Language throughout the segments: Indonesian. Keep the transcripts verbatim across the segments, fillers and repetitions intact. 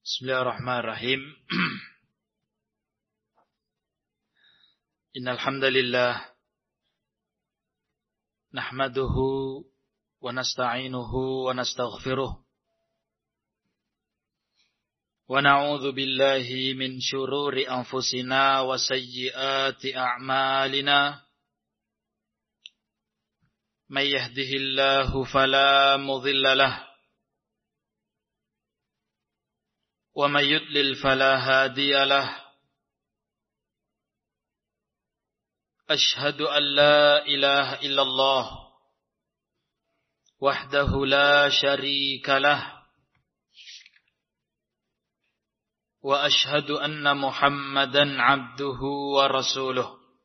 Bismillahirrahmanirrahim. Innal hamdalillah nahmaduhu wa nasta'inuhu wa nastaghfiruh wa na'udzu billahi min syururi anfusina wa sayyiati a'malina. May yahdihillahu fala mudilla lahu wa may yudlil fala hadiya lahu. Ashhadu an la ilaha illallah wahdahu la syarika lah wa ashhadu anna Muhammadan abduhu wa rasuluh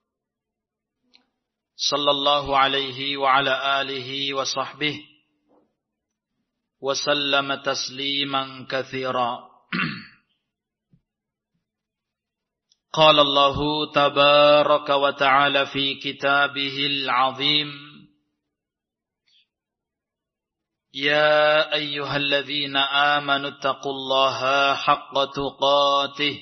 sallallahu alaihi wa ala alihi wa sahbihi wa sallama tasliman katsira. قال الله تبارك وتعالى في كتابه العظيم يا أيها الذين آمنوا اتقوا الله حق تقاته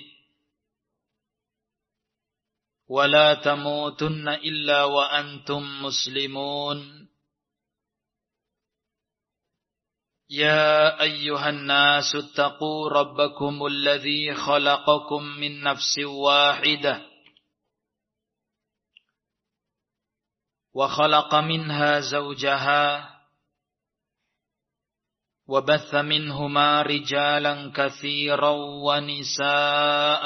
ولا تموتن إلا وأنتم مسلمون يا أيها الناس اتقوا ربكم الذي خلقكم من نفس واحدة وخلق منها زوجها وبث منهما رجالا كثيرا ونساء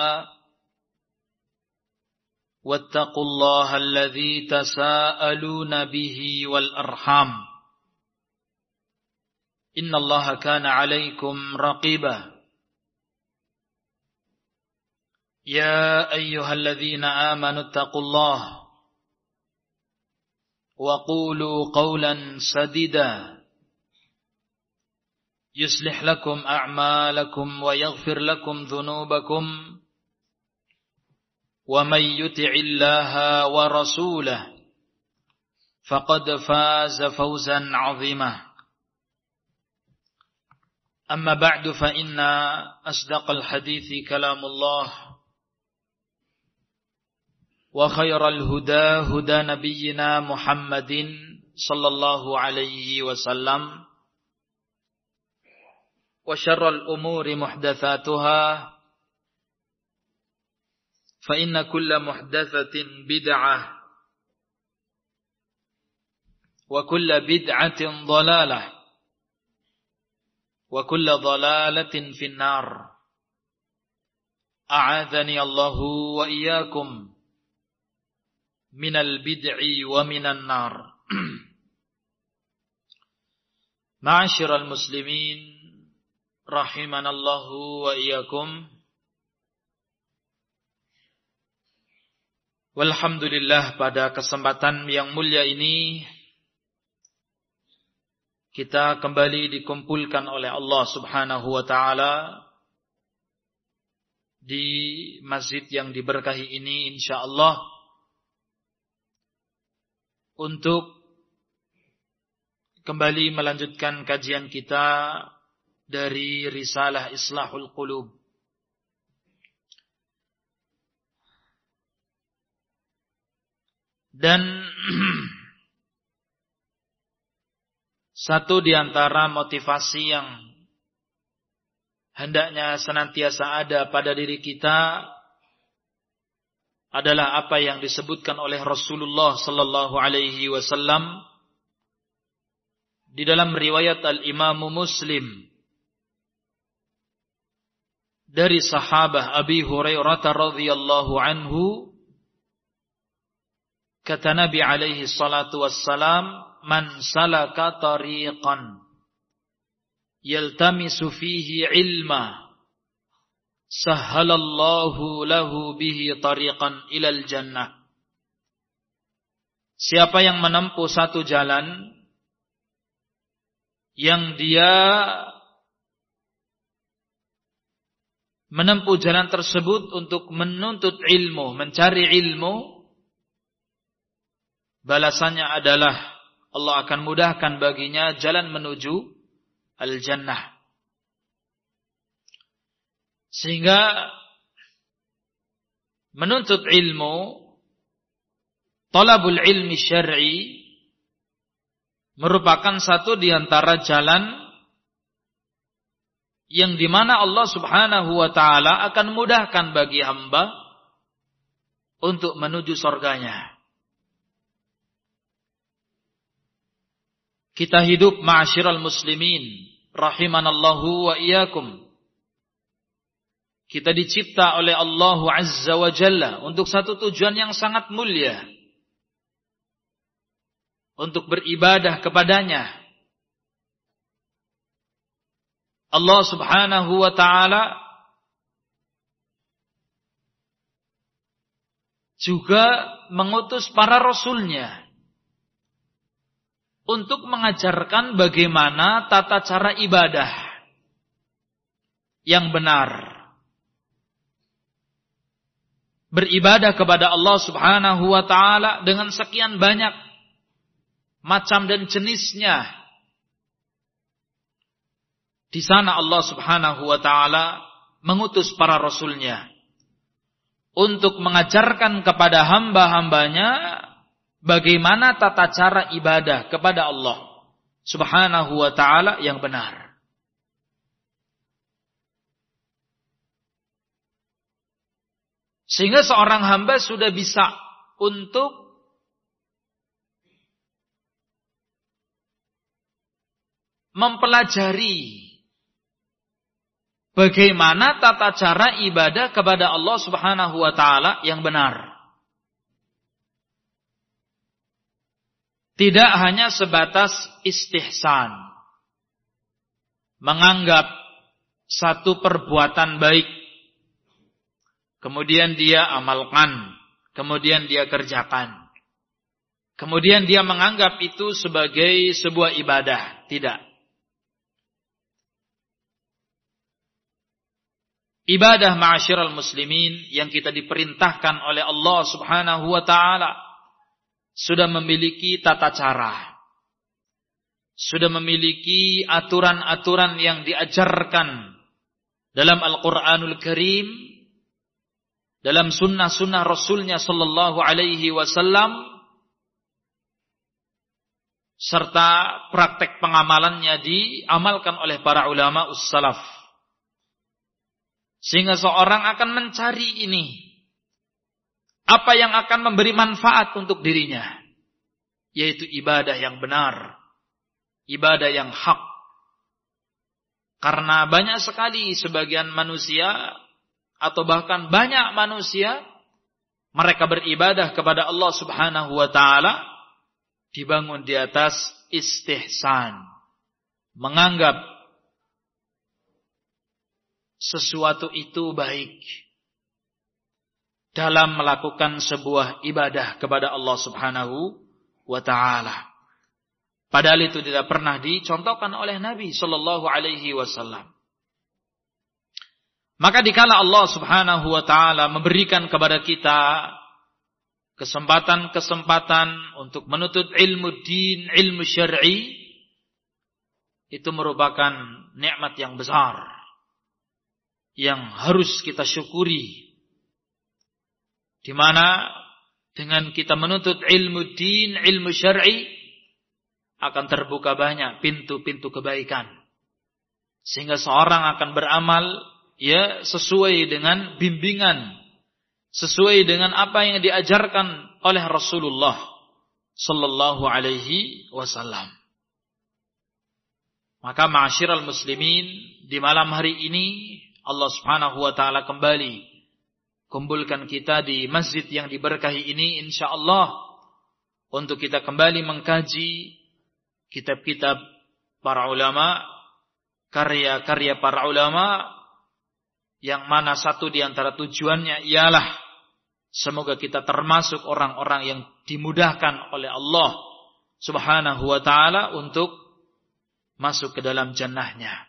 واتقوا الله الذي تساءلون به والأرحام إن الله كان عليكم رقيبا يا أيها الذين آمنوا اتقوا الله وقولوا قولا سديدا يصلح لكم أعمالكم ويغفر لكم ذنوبكم ومن يطع الله ورسوله فقد فاز فوزا عظيما. أما بعد فإن أصدق الحديث كلام الله وخير الهدى هدى نبينا محمد صلى الله عليه وسلم وشر الأمور محدثاتها فإن كل محدثة بدعة وكل بدعة ضلالة wa kullu dhalalatin finnar. A'adzani Allahu wa iyyakum minal bid'i wa minan nar. Ma'asyiral muslimin rahimanallahu wa iyyakum. Walhamdulillah, pada kesempatan yang mulia ini kita kembali dikumpulkan oleh Allah Subhanahu wa ta'ala di masjid yang diberkahi ini insyaallah untuk kembali melanjutkan kajian kita dari Risalah Islahul Qulub. Dan satu di antara motivasi yang hendaknya senantiasa ada pada diri kita adalah apa yang disebutkan oleh Rasulullah sallallahu alaihi wasallam di dalam riwayat Al-Imam Muslim dari sahabat Abi Hurairah radhiyallahu anhu, kata Nabi alaihi salatu wassalam, man salaka tariqan yaltamisu fihi ilma sahhalallahu lahu bihi tariqan ilal jannah. Siapa yang menempuh satu jalan yang dia menempuh jalan tersebut untuk menuntut ilmu, mencari ilmu, balasannya adalah Allah akan mudahkan baginya jalan menuju al-jannah. Sehingga menuntut ilmu, talabul ilmi syar'i, merupakan satu di antara jalan yang dimana Allah subhanahu wa ta'ala akan mudahkan bagi hamba untuk menuju surganya. Kita hidup ma'asyiral muslimin, rahimanallahu wa iyyakum. Kita dicipta oleh Allah Azza wa Jalla untuk satu tujuan yang sangat mulia. Untuk beribadah kepadanya. Allah subhanahu wa ta'ala juga mengutus para rasulnya untuk mengajarkan bagaimana tata cara ibadah yang benar. Beribadah kepada Allah subhanahu wa ta'ala dengan sekian banyak macam dan jenisnya. Di sana Allah subhanahu wa ta'ala mengutus para rasulnya untuk mengajarkan kepada hamba-hambanya bagaimana tata cara ibadah kepada Allah subhanahu wa ta'ala yang benar. Sehingga seorang hamba sudah bisa untuk mempelajari bagaimana tata cara ibadah kepada Allah subhanahu wa ta'ala yang benar. Tidak hanya sebatas istihsan, menganggap satu perbuatan baik, kemudian dia amalkan, kemudian dia kerjakan. Kemudian dia menganggap itu sebagai sebuah ibadah. Tidak. Ibadah ma'asyiral muslimin yang kita diperintahkan oleh Allah subhanahu wa ta'ala sudah memiliki tata cara. Sudah memiliki aturan-aturan yang diajarkan dalam Al-Quranul Karim, dalam sunnah-sunnah Rasulnya sallallahu alaihi wasallam, serta praktek pengamalannya diamalkan oleh para ulama us-salaf. Sehingga seorang akan mencari ini, apa yang akan memberi manfaat untuk dirinya, yaitu ibadah yang benar, ibadah yang hak. Karena banyak sekali sebagian manusia, atau bahkan banyak manusia, mereka beribadah kepada Allah subhanahu wa ta'ala dibangun di atas istihsan, menganggap sesuatu itu baik dalam melakukan sebuah ibadah kepada Allah subhanahu wa ta'ala. Padahal itu tidak pernah dicontohkan oleh Nabi sallallahu alaihi wasallam. Maka dikala Allah subhanahu wa ta'ala memberikan kepada kita kesempatan-kesempatan untuk menuntut ilmu din, ilmu syar'i, itu merupakan nikmat yang besar yang harus kita syukuri, di mana dengan kita menuntut ilmu din, ilmu syar'i, akan terbuka banyak pintu-pintu kebaikan, sehingga seorang akan beramal ya sesuai dengan bimbingan, sesuai dengan apa yang diajarkan oleh Rasulullah sallallahu alaihi wasallam. Maka ma'asyiral muslimin, di malam hari ini Allah subhanahu wa ta'ala kembali kumpulkan kita di masjid yang diberkahi ini, insyaallah, untuk kita kembali mengkaji kitab-kitab para ulama, karya-karya para ulama, yang mana satu di antara tujuannya ialah semoga kita termasuk orang-orang yang dimudahkan oleh Allah subhanahu wa ta'ala untuk masuk ke dalam jannahnya.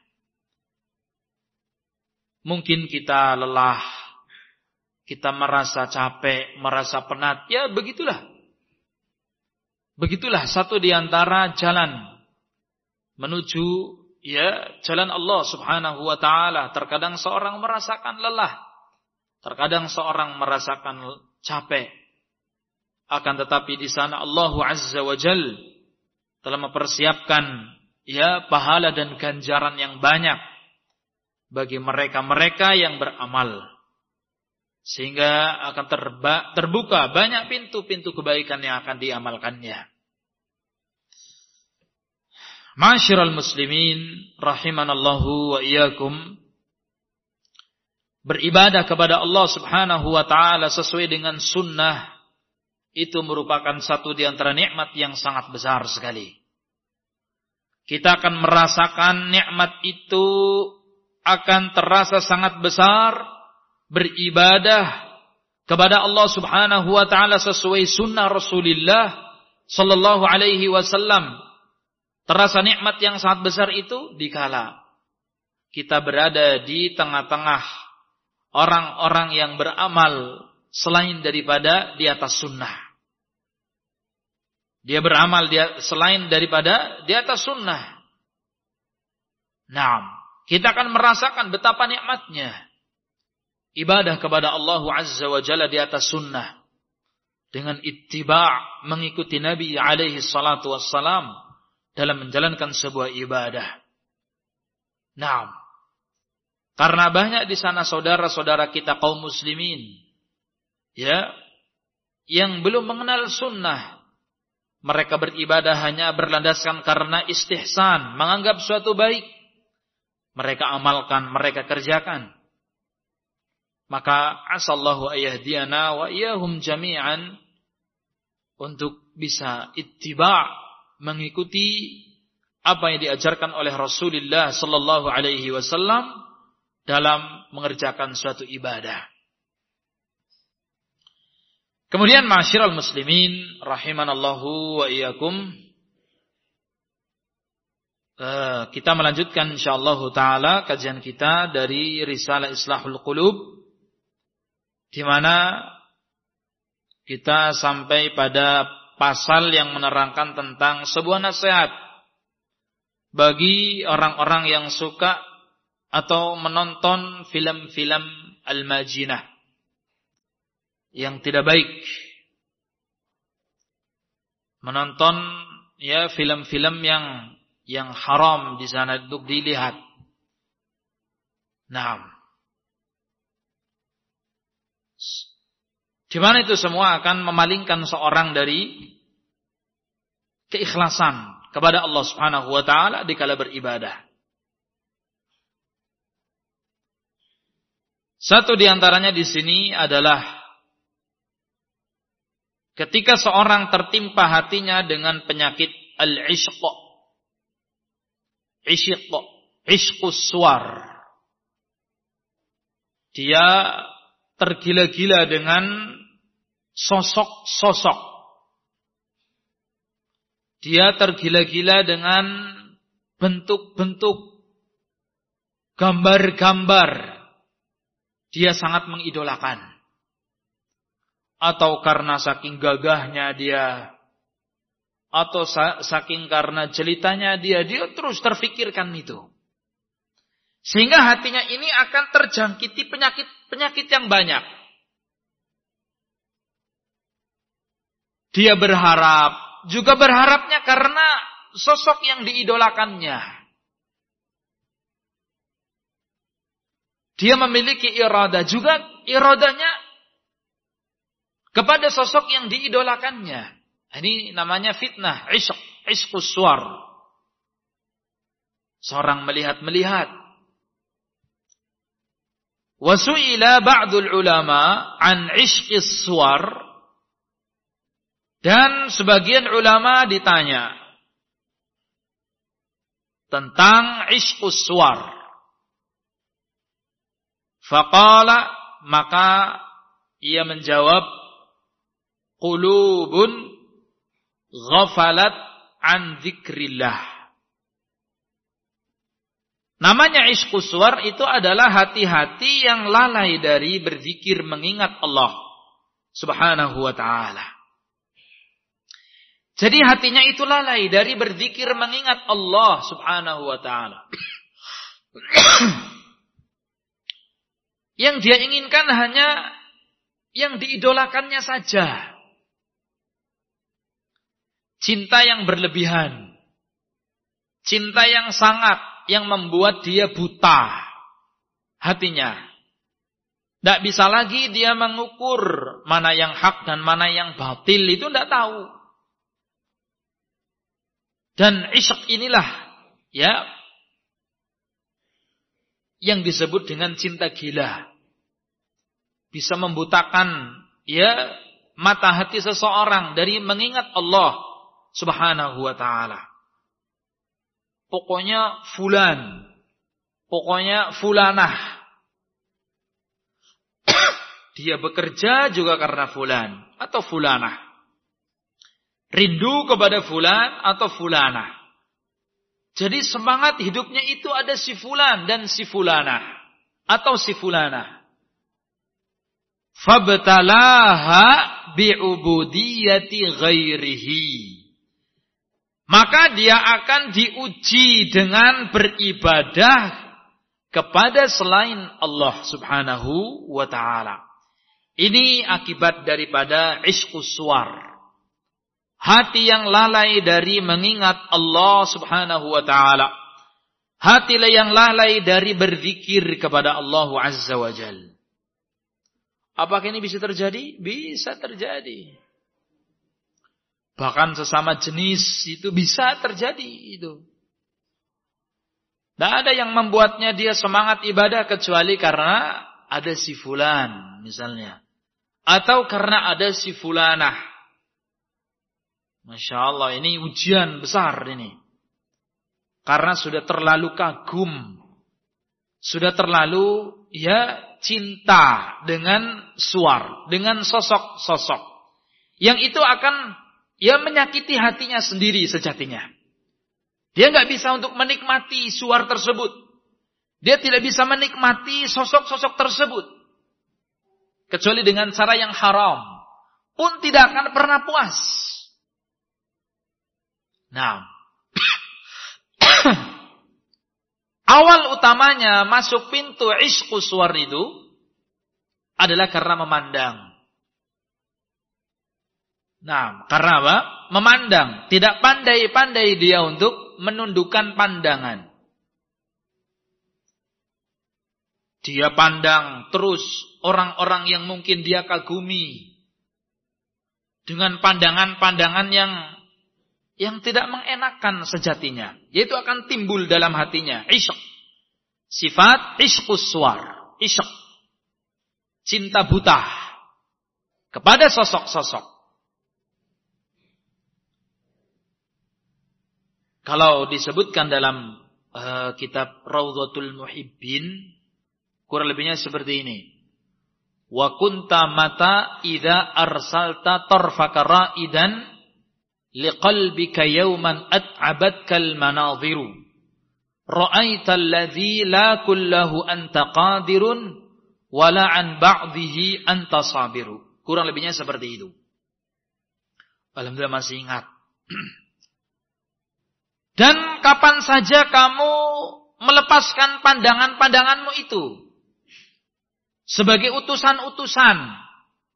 Mungkin kita lelah, kita merasa capek, merasa penat, ya begitulah. Begitulah satu di antara jalan menuju ya jalan Allah Subhanahu wa taala. Terkadang seorang merasakan lelah, terkadang seorang merasakan capek. Akan tetapi di sana Allah Azza wa Jalla telah mempersiapkan ya pahala dan ganjaran yang banyak bagi mereka-mereka yang beramal. Sehingga akan terba, terbuka banyak pintu-pintu kebaikan yang akan diamalkannya. Ma'asyiral muslimin rahimanallahu wa iyyakum. Beribadah kepada Allah Subhanahu wa taala sesuai dengan sunnah itu merupakan satu di antara nikmat yang sangat besar sekali. Kita akan merasakan nikmat itu akan terasa sangat besar beribadah kepada Allah Subhanahu wa taala sesuai sunnah Rasulullah sallallahu alaihi wasallam. Terasa nikmat yang sangat besar itu dikala kita berada di tengah-tengah orang-orang yang beramal selain daripada di atas sunnah. Dia beramal dia selain daripada di atas sunnah. Naam, kita akan merasakan betapa nikmatnya ibadah kepada Allah Azza wa Jalla di atas sunnah dengan ittiba', mengikuti Nabi alaihi salatu wassalam dalam menjalankan sebuah ibadah. Naam, karena banyak di sana saudara-saudara kita kaum muslimin ya yang belum mengenal sunnah. Mereka beribadah hanya berlandaskan karena istihsan, menganggap suatu baik. Mereka amalkan, mereka kerjakan. Maka asallahu ayahdiyana wa iyahum jami'an untuk bisa ittiba', mengikuti apa yang diajarkan oleh Rasulullah sallallahu alaihi wasallam dalam mengerjakan suatu ibadah. Kemudian ma'asyiral muslimin rahimanallahu wa iyyakum, uh, kita melanjutkan insyaallah taala kajian kita dari Risalah Islahul Qulub, di mana kita sampai pada pasal yang menerangkan tentang sebuah nasihat bagi orang-orang yang suka atau menonton film-film al-majinah yang tidak baik, menonton ya film-film yang yang haram di sana untuk dilihat. Nah, di mana itu semua akan memalingkan seorang dari keikhlasan kepada Allah Subhanahu wa taala dikala beribadah. Satu di antaranya di sini adalah ketika seorang tertimpa hatinya dengan penyakit al-ishq, ishq, ishqus suwar, dia tergila-gila dengan sosok-sosok, dia tergila-gila dengan bentuk-bentuk, gambar-gambar, dia sangat mengidolakan. Atau karena saking gagahnya dia, atau saking karena jelitanya dia, dia terus terfikirkan itu. Sehingga hatinya ini akan terjangkiti penyakit-penyakit yang banyak. Dia berharap, juga berharapnya karena sosok yang diidolakannya. Dia memiliki iradah, juga iradahnya kepada sosok yang diidolakannya. Ini namanya fitnah, ishq, ishqus suwar. Seorang melihat-melihat. Wa su'ila ba'dul ulama an ishqis suwar. Dan sebagian ulama ditanya tentang ishqus suwar. Faqala, maka ia menjawab, qulubun ghafalat an dzikrillah. Namanya ishqus suwar itu adalah hati-hati yang lalai dari berzikir mengingat Allah Subhanahu wa ta'ala. Jadi hatinya itu lalai dari berzikir mengingat Allah subhanahu wa ta'ala. Yang dia inginkan hanya yang diidolakannya saja. Cinta yang berlebihan. Cinta yang sangat, yang membuat dia buta hatinya. Tidak bisa lagi dia mengukur mana yang hak dan mana yang batil, itu tidak tahu. Dan isyq inilah ya yang disebut dengan cinta gila. Bisa membutakan ya mata hati seseorang dari mengingat Allah subhanahu wa ta'ala. Pokoknya fulan, pokoknya fulanah. Dia bekerja juga karena fulan atau fulanah. Rindu kepada fulan atau fulanah. Jadi semangat hidupnya itu ada si fulan dan si fulanah atau si fulanah. Fabtalaha bi'ubudiyati ghairihi. Maka dia akan diuji dengan beribadah kepada selain Allah subhanahu wa ta'ala. Ini akibat daripada isyqus suwar. Hati yang lalai dari mengingat Allah subhanahu wa ta'ala. Hati yang lalai dari berzikir kepada Allah azza wa jal. Apakah ini bisa terjadi? Bisa terjadi. Bahkan sesama jenis itu bisa terjadi itu. Tidak ada yang membuatnya dia semangat ibadah kecuali karena ada si fulan misalnya. Atau karena ada si fulanah. Masya Allah, ini ujian besar ini. Karena sudah terlalu kagum. Sudah terlalu ya cinta dengan suar, dengan sosok-sosok. Yang itu akan ya menyakiti hatinya sendiri sejatinya. Dia nggak bisa untuk menikmati suar tersebut. Dia tidak bisa menikmati sosok-sosok tersebut. Kecuali dengan cara yang haram. Pun tidak akan pernah puas. Nah, awal utamanya masuk pintu isyqus suwar itu adalah karena memandang. Nah, karena apa? Memandang. Tidak pandai-pandai dia untuk menundukkan pandangan. Dia pandang terus orang-orang yang mungkin dia kagumi. Dengan pandangan-pandangan yang yang tidak mengenakan sejatinya. Yaitu akan timbul dalam hatinya. Isyq. Sifat isyqus suwar. Isyq. Cinta buta. Kepada sosok-sosok. Kalau disebutkan dalam uh, kitab Rawdatul Muhibbin. Kurang lebihnya seperti ini. Wa kunta mata idza arsalta tarfaka ra'idan liqalbika yawman at'abatkal manadhiru ra'aital ladzi la kullahu anta qadirun wala an ba'dhihi anta sabiru. Kurang lebihnya seperti itu. Alhamdulillah masih ingat. Dan kapan saja kamu melepaskan pandangan-pandanganmu itu sebagai utusan-utusan,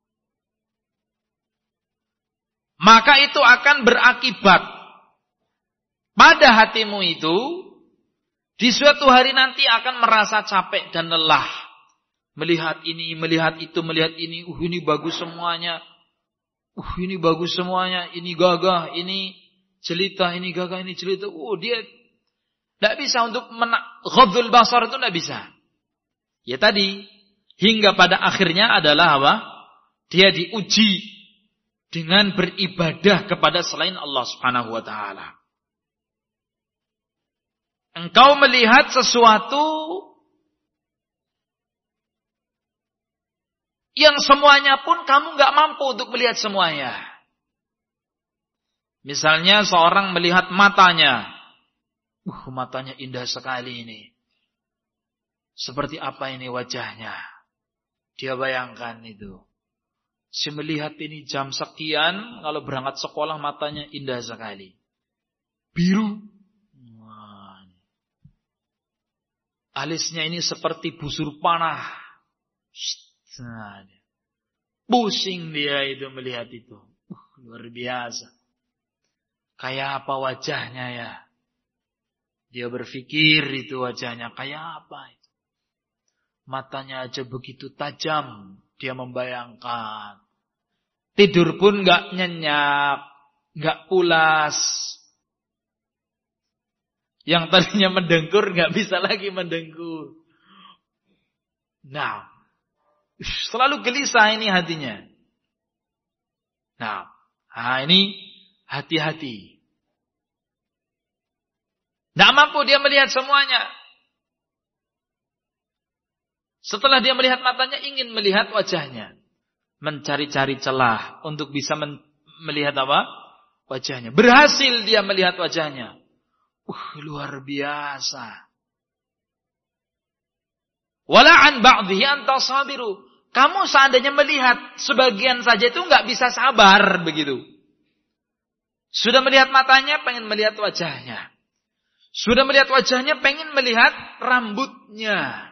maka itu akan berakibat pada hatimu itu di suatu hari nanti akan merasa capek dan lelah. Melihat ini, melihat itu, melihat ini. Uh ini bagus semuanya. Uh ini bagus semuanya. Ini gagah, ini jelita, ini gagah, ini jelita. Uh dia tidak bisa untuk ghadul basar itu tidak bisa. Ya tadi, hingga pada akhirnya adalah apa? Dia diuji dengan beribadah kepada selain Allah subhanahu wa ta'ala. Engkau melihat sesuatu yang semuanya pun kamu gak mampu untuk melihat semuanya. Misalnya seorang melihat matanya. Uh, matanya indah sekali ini. Seperti apa ini wajahnya? Dia bayangkan itu. Si melihat ini jam sekian, kalau berangkat sekolah matanya indah sekali. Biru. Wah. Alisnya ini seperti busur panah. Nah, pusing dia itu melihat itu. Uh, luar biasa. Kayak apa wajahnya ya? Dia berpikir itu wajahnya kayak apa itu. Matanya aja begitu tajam. Dia membayangkan. Tidur pun gak nyenyak. Gak pulas. Yang tadinya mendengkur gak bisa lagi mendengkur. Nah. Selalu gelisah ini hatinya. Nah. Nah ini hati-hati. Gak mampu dia melihat semuanya. Setelah dia melihat matanya, ingin melihat wajahnya. Mencari-cari celah untuk bisa men- melihat apa? Wajahnya. Berhasil dia melihat wajahnya. Uh, luar biasa. Wala'an ba'dihi antasabiru. Kamu seandainya melihat sebagian saja itu nggak bisa sabar begitu. Sudah melihat matanya, pengen melihat wajahnya. Sudah melihat wajahnya, pengen melihat rambutnya.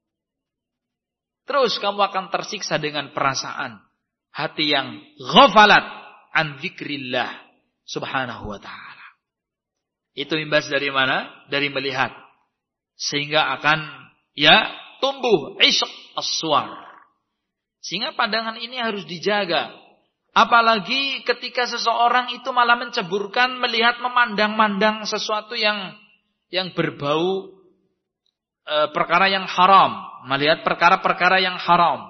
Terus kamu akan tersiksa dengan perasaan hati yang ghafalat an dzikrillah subhanahu wa ta'ala. Itu imbas dari mana? Dari melihat. Sehingga akan ya tumbuh isyak as-suwar. Sehingga pandangan ini harus dijaga. Apalagi ketika seseorang itu malah menceburkan melihat memandang-mandang sesuatu yang yang berbau e, perkara yang haram. Melihat perkara-perkara yang haram.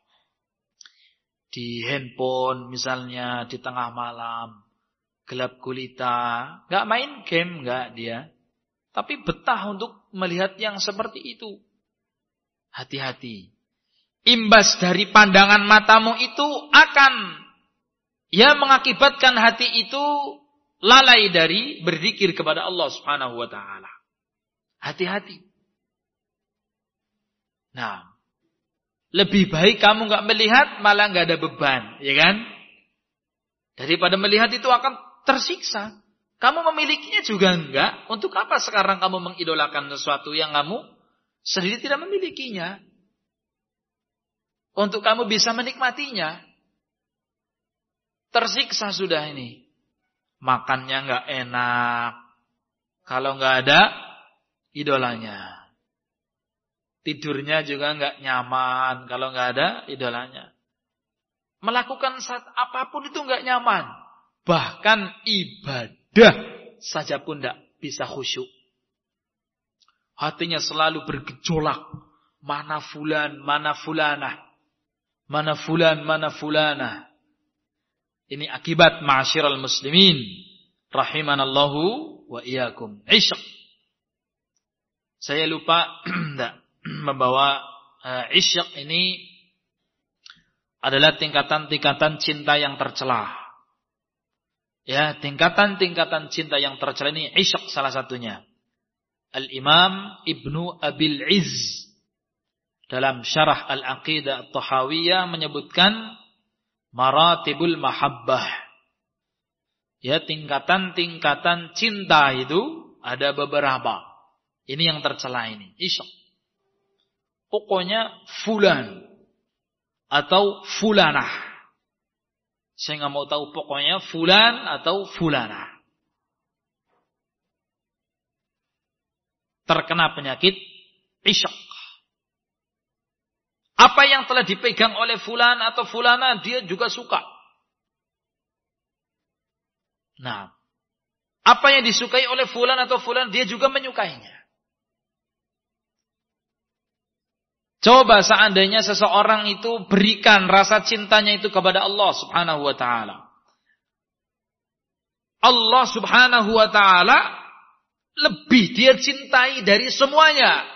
Di handphone misalnya di tengah malam. Gelap gulita. Gak main game, gak dia. Tapi betah untuk melihat yang seperti itu. Hati-hati. Imbas dari pandangan matamu itu akan ya mengakibatkan hati itu lalai dari berzikir kepada Allah Subhanahu wa taala. Hati-hati. Nah, lebih baik kamu enggak melihat malah enggak ada beban, ya kan? Daripada melihat itu akan tersiksa. Kamu memilikinya juga enggak. Untuk apa sekarang kamu mengidolakan sesuatu yang kamu sendiri tidak memilikinya? Untuk kamu bisa menikmatinya. Tersiksa sudah ini. Makannya enggak enak. Kalau enggak ada idolanya. Tidurnya juga enggak nyaman. Kalau enggak ada idolanya. Melakukan saat apapun itu enggak nyaman. Bahkan ibadah saja pun enggak bisa khusyuk. Hatinya selalu bergejolak. Mana fulan, mana fulanah. Mana fulan, mana fulanah. Ini akibat ma'asyiral muslimin. Rahimanallahu wa iyyakum. Isyak. Saya lupa enggak membawa uh, isyak ini adalah tingkatan-tingkatan cinta yang tercela. Ya, tingkatan-tingkatan cinta yang tercela ini isyak salah satunya. Al-Imam Ibnu Abil Izz dalam syarah Al-Aqidah At-Tahawiyah menyebutkan maratibul mahabbah. Ya, tingkatan-tingkatan cinta itu ada beberapa. Ini yang tercela ini, isyak. Pokoknya fulan atau fulanah. Saya nggak mau tahu pokoknya fulan atau fulanah. Terkena penyakit isyak. Apa yang telah dipegang oleh fulan atau fulana dia juga suka. Nah, apa yang disukai oleh fulan atau fulan dia juga menyukainya. Coba seandainya seseorang itu berikan rasa cintanya itu kepada Allah Subhanahu wa taala. Allah Subhanahu wa taala lebih dia cintai dari semuanya.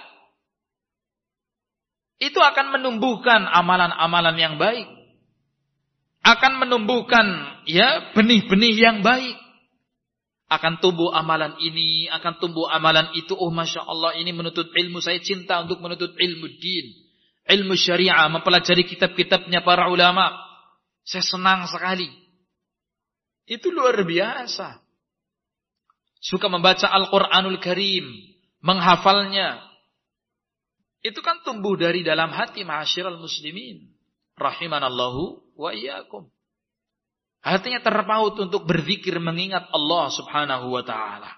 Itu akan menumbuhkan amalan-amalan yang baik. Akan menumbuhkan ya benih-benih yang baik. Akan tumbuh amalan ini, akan tumbuh amalan itu. Oh Masya Allah, ini menuntut ilmu. Saya cinta untuk menuntut ilmu din. Ilmu syariah, mempelajari kitab-kitabnya para ulama. Saya senang sekali. Itu luar biasa. Suka membaca Al-Quranul Karim, menghafalnya. Itu kan tumbuh dari dalam hati ma'asyiral muslimin. Rahimanallahu wa iyyakum. Hatinya terpaut untuk berzikir mengingat Allah subhanahu wa ta'ala.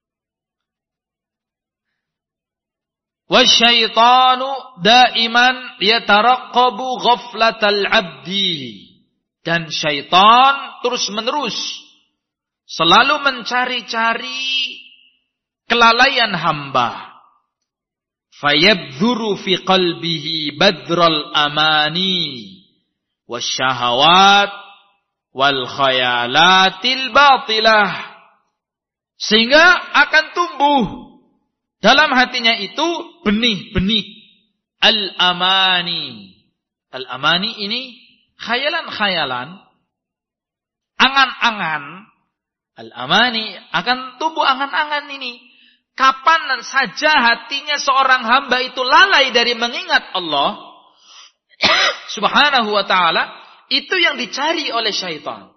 Wasyaitanu daiman yataraqqabu ghaflatal abdi. Dan syaitan terus-menerus selalu mencari-cari kelalaian hamba. Fayabdhuru fi qalbihi badral amani wasyahawat wal khayalatil batilah. Sehingga akan tumbuh dalam hatinya itu benih-benih al-amani. Al-amani ini khayalan-khayalan, angan-angan. Al-amani akan tumbuh angan-angan ini. Kapan saja hatinya seorang hamba itu lalai dari mengingat Allah subhanahu wa ta'ala, itu yang dicari oleh syaitan.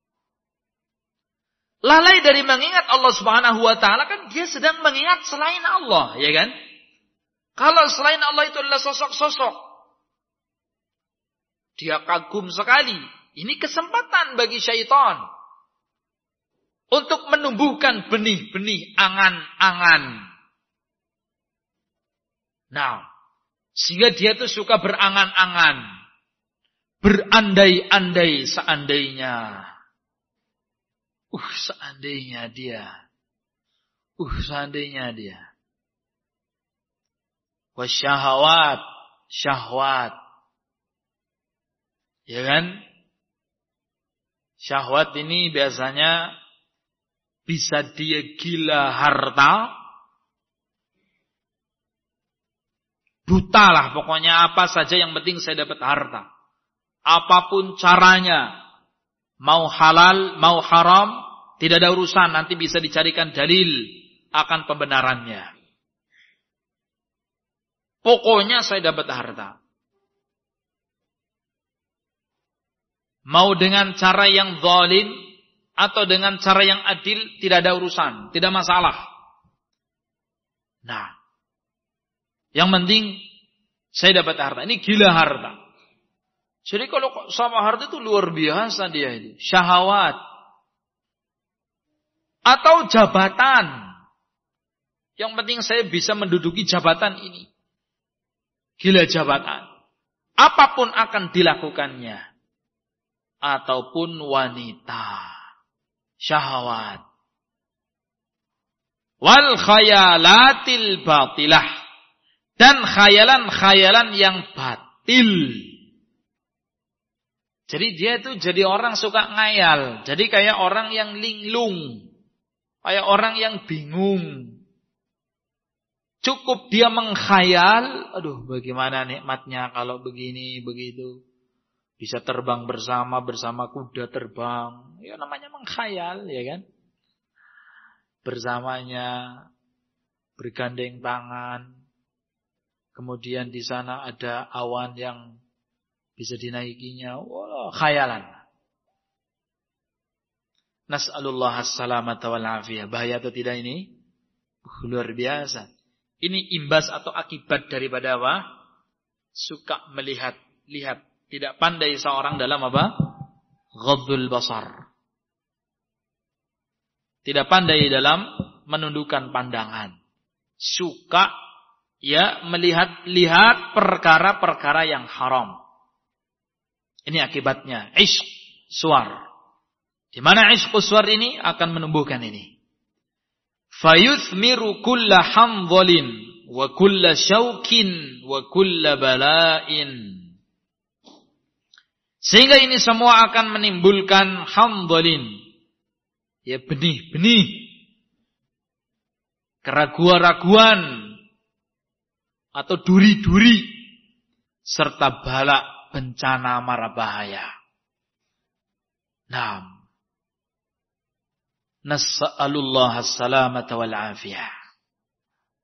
Lalai dari mengingat Allah subhanahu wa ta'ala, kan dia sedang mengingat selain Allah, ya kan? Kalau selain Allah itu adalah sosok-sosok, dia kagum sekali. Ini kesempatan bagi syaitan untuk menumbuhkan benih-benih angan-angan. Nah, sehingga dia tuh suka berangan-angan, berandai-andai seandainya. Uh, seandainya dia. Uh, seandainya dia. Wasyahawat, syahwat. Ya kan? Syahwat ini biasanya bisa dia gila harta. Buta lah pokoknya, apa saja yang penting saya dapat harta. Apapun caranya. Mau halal, mau haram, tidak ada urusan. Nanti bisa dicarikan dalil akan pembenarannya. Pokoknya saya dapat harta. Mau dengan cara yang zalim atau dengan cara yang adil, tidak ada urusan, tidak masalah. Nah, yang penting saya dapat harta. Ini gila harta. Jadi kalau sama harta itu luar biasa dia itu. Syahwat. Atau jabatan. Yang penting saya bisa menduduki jabatan ini. Gila jabatan. Apapun akan dilakukannya. Ataupun wanita. Syahwat. Wal khayalatil batilah. Dan khayalan-khayalan yang batil. Jadi dia itu jadi orang suka ngayal. Jadi kayak orang yang linglung. Kayak orang yang bingung. Cukup dia mengkhayal. Aduh, bagaimana nikmatnya kalau begini, begitu. Bisa terbang bersama, bersama kuda terbang. Ya namanya mengkhayal, ya kan? Bersamanya, bergandeng tangan. Kemudian di sana ada awan yang bisa dinaikinya. Wah, khayalan. Nas'alullah as-salamata wal afiyah. Bahaya atau tidak ini? Uh, luar biasa. Ini imbas atau akibat daripada apa? Suka melihat. Lihat. Tidak pandai seorang dalam apa? Ghadul basar. Tidak pandai dalam menundukkan pandangan. Suka ya melihat-lihat perkara-perkara yang haram. Ini akibatnya. Ishq suar. Di mana ishq suar ini akan menumbuhkan ini. Fayuthmiru kulla hamdhalin wa kulla syaukin wa kulla bala'in. Sehingga ini semua akan menimbulkan hamdhalin. Ya benih-benih. Keraguan-raguan. Atau duri-duri. Serta balak. Bencana mara bahaya. Naam. Nas'alullah as-salamata wal afiyah.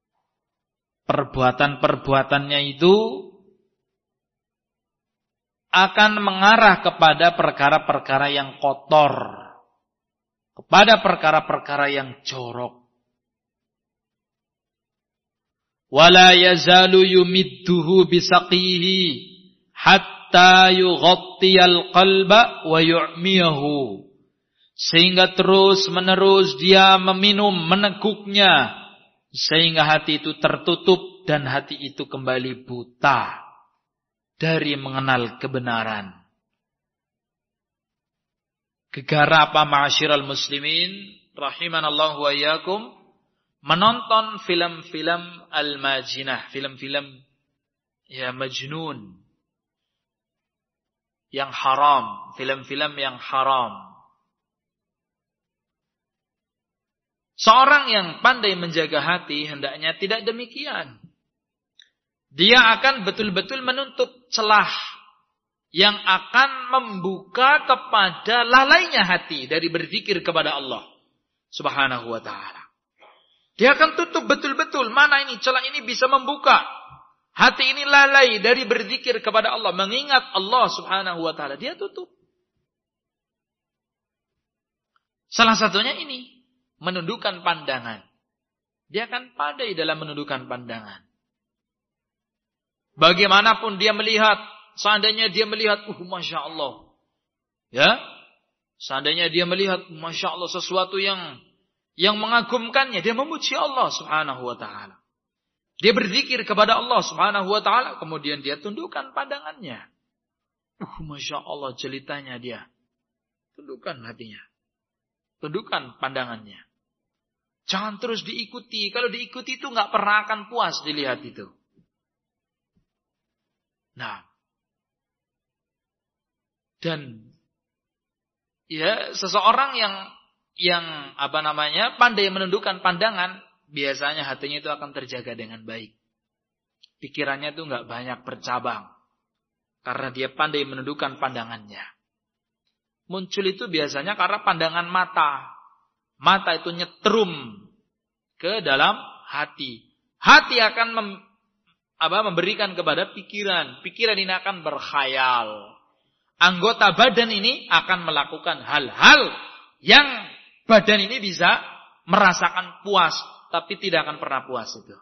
Perbuatan-perbuatannya itu akan mengarah kepada perkara-perkara yang kotor, kepada perkara-perkara yang jorok. Wala yazalu yumidduhu bisaqihi hatta yughattiyal qalba wa yu'miyahu. Sehingga terus-menerus dia meminum, meneguknya, sehingga hati itu tertutup dan hati itu kembali buta dari mengenal kebenaran. Gegara apa ma'asyiral muslimin rahimanallahu wa iyyakum, menonton film-film al-majinah, film-film ya majnun yang haram, film-film yang haram. Seorang yang pandai menjaga hati hendaknya tidak demikian. Dia akan betul-betul menutup celah yang akan membuka kepada lalainya hati dari berzikir kepada Allah Subhanahu wa ta'ala. Dia akan tutup betul-betul mana ini celah ini bisa membuka hati ini lalai dari berzikir kepada Allah, mengingat Allah Subhanahu wa ta'ala. Dia tutup. Salah satunya ini, menundukkan pandangan. Dia akan pandai dalam menundukkan pandangan. Bagaimanapun dia melihat, seandainya dia melihat, uh, Masya Allah. Ya, seandainya dia melihat, Masya Allah, sesuatu yang yang mengagumkannya, dia memuji Allah Subhanahu wa ta'ala. Dia berzikir kepada Allah Subhanahu wa ta'ala, kemudian dia tundukkan pandangannya. Uh, Masya Allah, jelitanya dia. Tundukkan hatinya. Tundukkan pandangannya. Jangan terus diikuti. Kalau diikuti itu nggak pernah akan puas dilihat itu. Nah, dan ya seseorang yang yang apa namanya pandai menundukkan pandangan, biasanya hatinya itu akan terjaga dengan baik. Pikirannya itu nggak banyak bercabang karena dia pandai menundukkan pandangannya. Muncul itu biasanya karena pandangan mata. Mata itu nyetrum ke dalam hati. Hati akan mem apa memberikan kepada pikiran. Pikiran ini akan berkhayal. Anggota badan ini akan melakukan hal-hal yang badan ini bisa merasakan puas, tapi tidak akan pernah puas itu.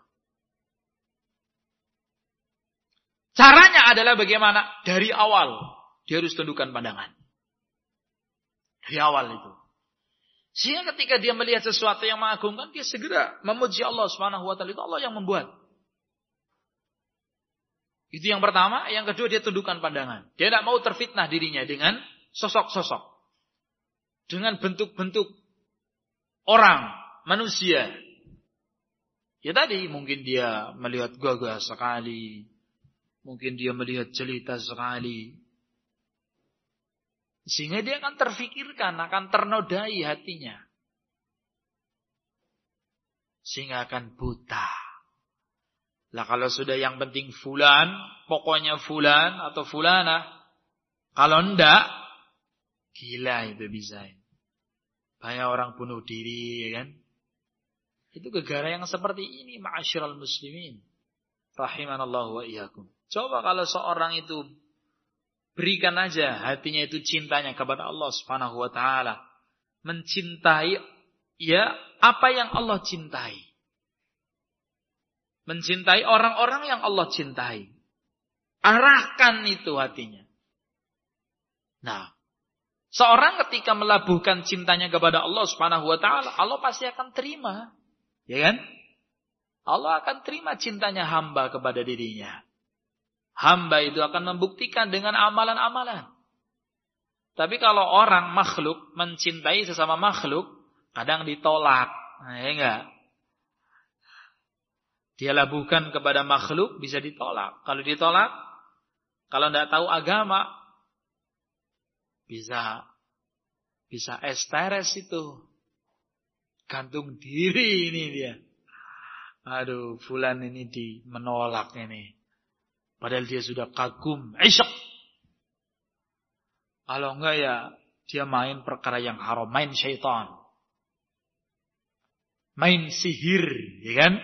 Caranya adalah bagaimana? Dari awal dia harus tundukkan pandangan. Dari awal itu. Sehingga ketika dia melihat sesuatu yang mengagumkan, dia segera memuji Allah Subhanahu wa ta'ala. Itu Allah yang membuat. Itu yang pertama. Yang kedua, dia tundukkan pandangan. Dia tidak mau terfitnah dirinya dengan sosok-sosok. Dengan bentuk-bentuk orang, manusia. Ya tadi, mungkin dia melihat gagah sekali. Mungkin dia melihat jelita sekali. Sehingga dia akan terfikirkan, akan ternodai hatinya. Sehingga akan buta. Lah kalau sudah yang penting fulan, pokoknya fulan atau fulana. Kalau enggak, gila itu bisa. Banyak orang bunuh diri, ya kan? Itu gegara yang seperti ini, ma'asyiral muslimin. Rahimanallahu wa iyyakum. Coba kalau seorang itu berikan aja hatinya itu cintanya kepada Allah Subhanahu wa ta'ala. Mencintai ya apa yang Allah cintai. Mencintai orang-orang yang Allah cintai. Arahkan itu hatinya. Nah, seorang ketika melabuhkan cintanya kepada Allah Subhanahu wa ta'ala, Allah pasti akan terima. Ya kan? Allah akan terima cintanya hamba kepada dirinya. Hamba itu akan membuktikan dengan amalan-amalan. Tapi kalau orang makhluk mencintai sesama makhluk, kadang ditolak. Nah, ya enggak? Dia labuhkan kepada makhluk, bisa ditolak. Kalau ditolak, kalau tidak tahu agama, bisa bisa esteres itu. Gantung diri ini dia. Aduh, fulan ini di menolak ini. Padahal dia sudah kagum, isyq. Kalau enggak ya, dia main perkara yang haram, main syaitan. Main sihir, ya kan?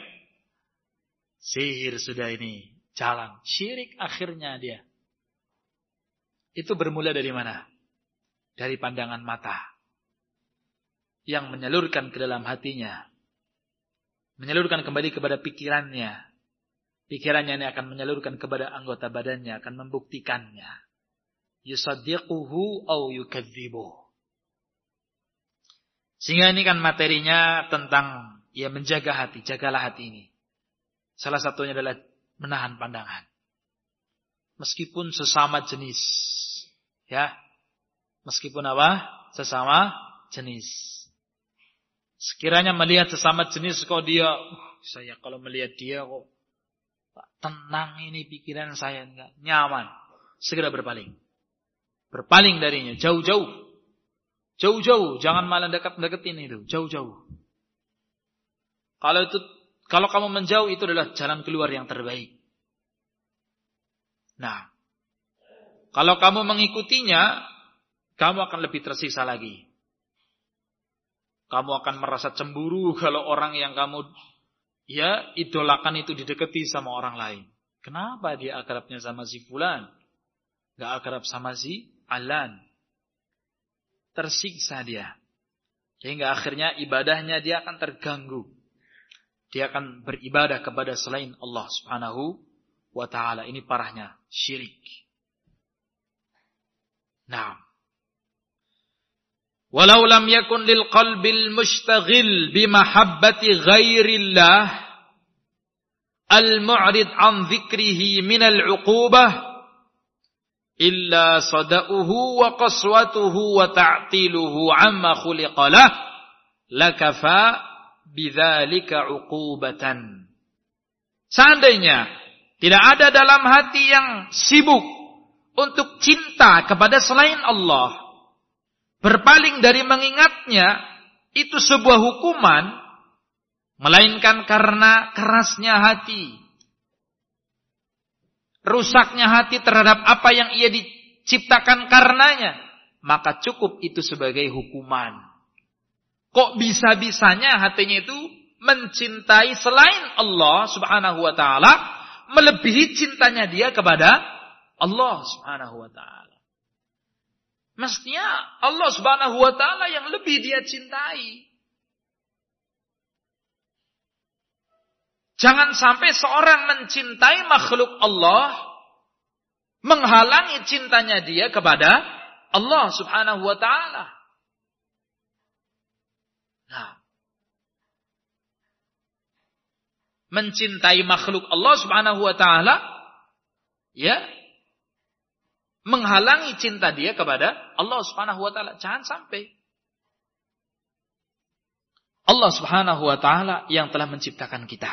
Sihir sudah ini jalan. Syirik akhirnya dia. Itu bermula dari mana? Dari pandangan mata yang menyalurkan ke dalam hatinya, menyalurkan kembali kepada pikirannya. Pikirannya ini akan menyalurkan kepada anggota badannya, akan membuktikannya. Yusaddiquhu aw yukadzibuh. Sehingga ini kan materinya tentang ya menjaga hati, jagalah hati ini. Salah satunya adalah menahan pandangan. Meskipun sesama jenis. Ya. Meskipun apa? Sesama jenis. Sekiranya melihat sesama jenis kok dia, uh, saya kalau melihat dia kok tenang ini pikiran saya, enggak nyaman. Segera berpaling. Berpaling darinya, jauh-jauh. Jauh-jauh, jangan malah dekat-deketin itu, jauh-jauh. Kalau itu kalau kamu menjauh itu adalah jalan keluar yang terbaik. Nah, kalau kamu mengikutinya, kamu akan lebih tersiksa lagi. Kamu akan merasa cemburu kalau orang yang kamu ya idolakan itu didekati sama orang lain. Kenapa dia akrabnya sama si fulan? Gak akrab sama si alan. Tersiksa dia. Sehingga akhirnya ibadahnya dia akan terganggu. Dia akan beribadah kepada selain Allah Subhanahu wa ta'ala. Ini parahnya syirik. Nah. Walau lam yakun lil qalbil mushtaghil bimahabbati ghairillah al-mu'rid an dzikrihi minal 'uqubah illa sada'uhu wa qaswatuhu wa ta'tiluhu amma khuliqalah lakafa bidzalika 'uqubatan. Seandainya tidak ada dalam hati yang sibuk untuk cinta kepada selain Allah, berpaling dari mengingatnya, itu sebuah hukuman, melainkan karena kerasnya hati, rusaknya hati terhadap apa yang ia diciptakan karenanya, maka cukup itu sebagai hukuman. Kok bisa-bisanya hatinya itu mencintai selain Allah Subhanahu wa ta'ala, melebihi cintanya dia kepada Allah Subhanahu wa ta'ala. Mestinya Allah Subhanahu wa ta'ala yang lebih dia cintai. Jangan sampai seorang mencintai makhluk Allah menghalangi cintanya dia kepada Allah Subhanahu wa ta'ala. Nah, mencintai makhluk Allah Subhanahu wa ta'ala ya menghalangi cinta dia kepada Allah Subhanahu wa ta'ala. Jangan sampai. Allah Subhanahu wa ta'ala yang telah menciptakan kita.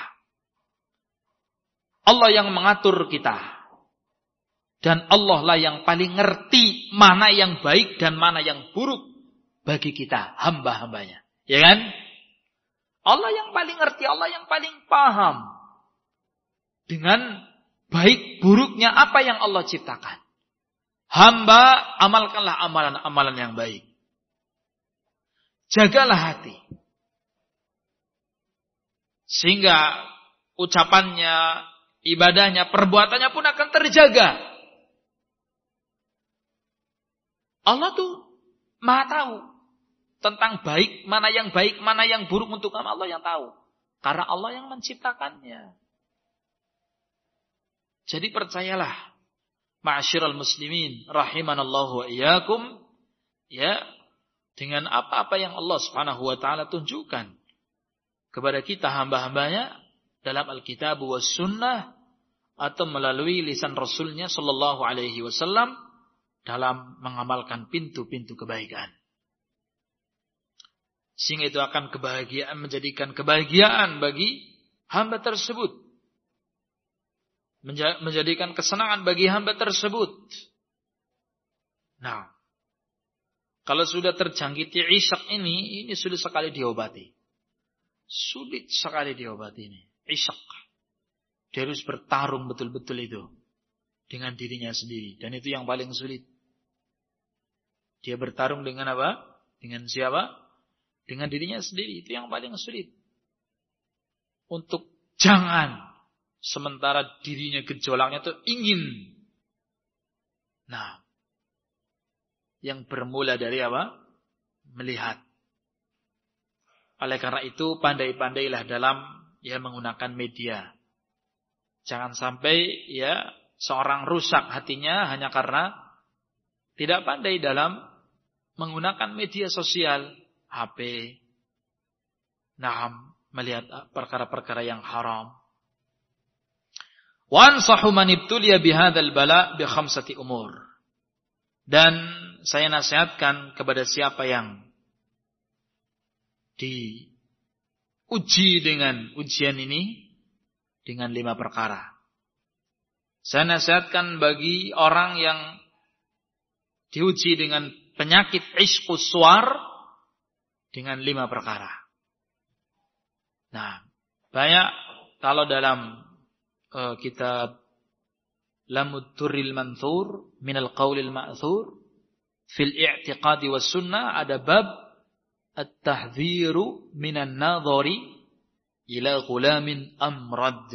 Allah yang mengatur kita. Dan Allah lah yang paling ngerti mana yang baik dan mana yang buruk bagi kita, hamba-hambanya. Ya kan? Allah yang paling ngerti, Allah yang paling paham dengan baik buruknya apa yang Allah ciptakan. Hamba, amalkanlah amalan-amalan yang baik. Jagalah hati. Sehingga ucapannya, ibadahnya, perbuatannya pun akan terjaga. Allah tuh Maha tahu tentang baik, mana yang baik, mana yang buruk untuk kamu, Allah yang tahu. Karena Allah yang menciptakannya. Jadi percayalah, ma'asyiral muslimin rahimanallahu wa iyyakum, ya, dengan apa-apa yang Allah Subhanahu wa taala tunjukkan kepada kita hamba-hambanya dalam Alkitab was sunnah atau melalui lisan Rasulnya sallallahu alaihi wasallam dalam mengamalkan pintu-pintu kebaikan. Sehingga itu akan kebahagiaan, menjadikan kebahagiaan bagi hamba tersebut. Menjadikan kesenangan bagi hamba tersebut. Nah, kalau sudah terjangkiti isyak ini, ini sulit sekali diobati. Sulit sekali diobati ini. Isyak. Dia harus bertarung betul-betul itu dengan dirinya sendiri. Dan itu yang paling sulit. Dia bertarung dengan apa? Dengan siapa? Dengan dirinya sendiri. Itu yang paling sulit. Untuk jangan. Sementara dirinya gejolaknya itu ingin. Nah, yang bermula dari apa? Melihat. Oleh karena itu pandai-pandailah dalam ya menggunakan media. Jangan sampai ya seorang rusak hatinya hanya karena tidak pandai dalam menggunakan media sosial, H P. Nah, melihat perkara-perkara yang haram. Wa ansahu man ibtuliya bihadzal bala bi khamsati umur. Dan saya nasihatkan kepada siapa yang diuji dengan ujian ini dengan lima perkara. Saya nasihatkan bagi orang yang diuji dengan penyakit ishqus suar dengan lima perkara. Nah, banyak kalau dalam uh, kitab Lamud Durril Manthur minal Qaulil Ma'thur fil i'tiqadi was sunnah ada bab at-tahdhiru minan nadhari ila ghulamin amrad.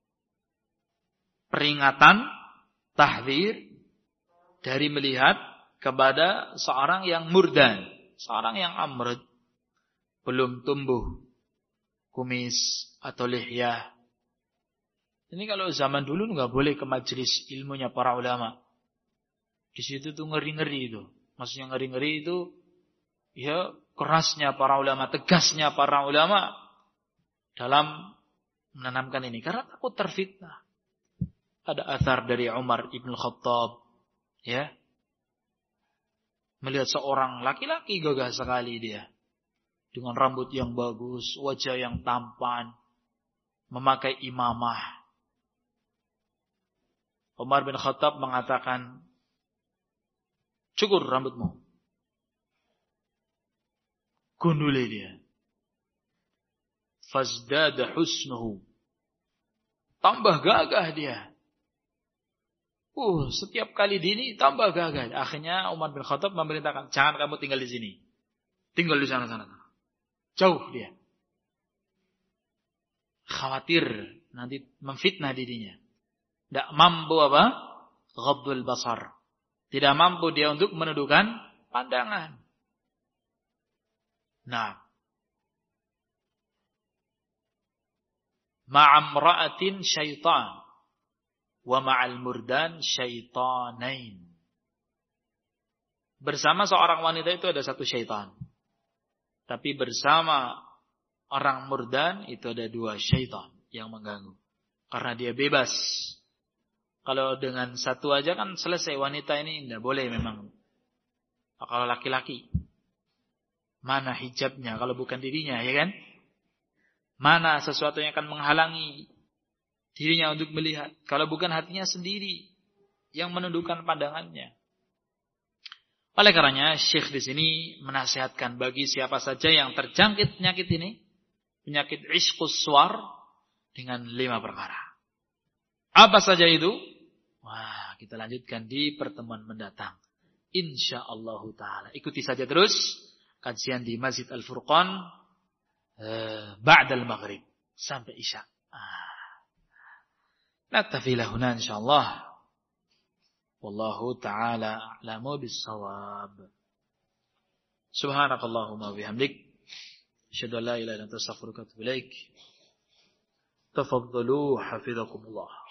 Peringatan, tahdhir dari melihat kepada seorang yang murdan, seorang yang amrad, belum tumbuh kumis atau lihyah. Ini kalau zaman dulu nggak boleh ke majelis ilmunya para ulama. Di situ tuh ngeri-ngeri itu. Maksudnya ngeri-ngeri itu ya kerasnya para ulama, tegasnya para ulama dalam menanamkan ini karena takut terfitnah. Ada athar dari Umar ibn Khattab, ya, melihat seorang laki-laki gagah sekali dia, dengan rambut yang bagus, wajah yang tampan, memakai imamah. Umar bin Khattab mengatakan, cukur rambutmu. Gunduli dia. Fazdada husnuhu. Tambah gagah dia. Uh, setiap kali dini tambah gagah. Akhirnya Umar bin Khattab memerintahkan, jangan kamu tinggal di sini. Tinggal di sana-sana. Jauh dia. Khawatir nanti memfitnah dirinya. Tidak mampu apa? Ghaddul basar. Tidak mampu dia untuk menundukkan pandangan. Nah. Ma'amra'atin syaitan. Wa ma'al murdan syaitanain. Bersama seorang wanita itu ada satu syaitan. Tapi bersama orang murdan itu ada dua syaitan yang mengganggu. Karena dia bebas. Kalau dengan satu aja kan selesai, wanita ini tidak boleh memang. Kalau laki-laki. Mana hijabnya kalau bukan dirinya, ya kan? Mana sesuatu yang akan menghalangi dirinya untuk melihat. Kalau bukan hatinya sendiri yang menundukkan pandangannya. Oleh karenanya Syekh di sini menasihatkan bagi siapa saja yang terjangkit penyakit ini, penyakit ishqus suar, dengan lima perkara. Apa saja itu? Wah, kita lanjutkan di pertemuan mendatang. Insyaallah taala. Ikuti saja terus kajian di Masjid Al-Furqan eh, ba'dal maghrib sampai isya. Ah. Naktafi lahuna insyaallah. Wallahu ta'ala a'lamu bis-shawab. Subhanakallahumma bihamdik, asyhadu an la ilaha illa anta astaghfiruka wa atubu ilaik. Tafaddalu hafizakumullah.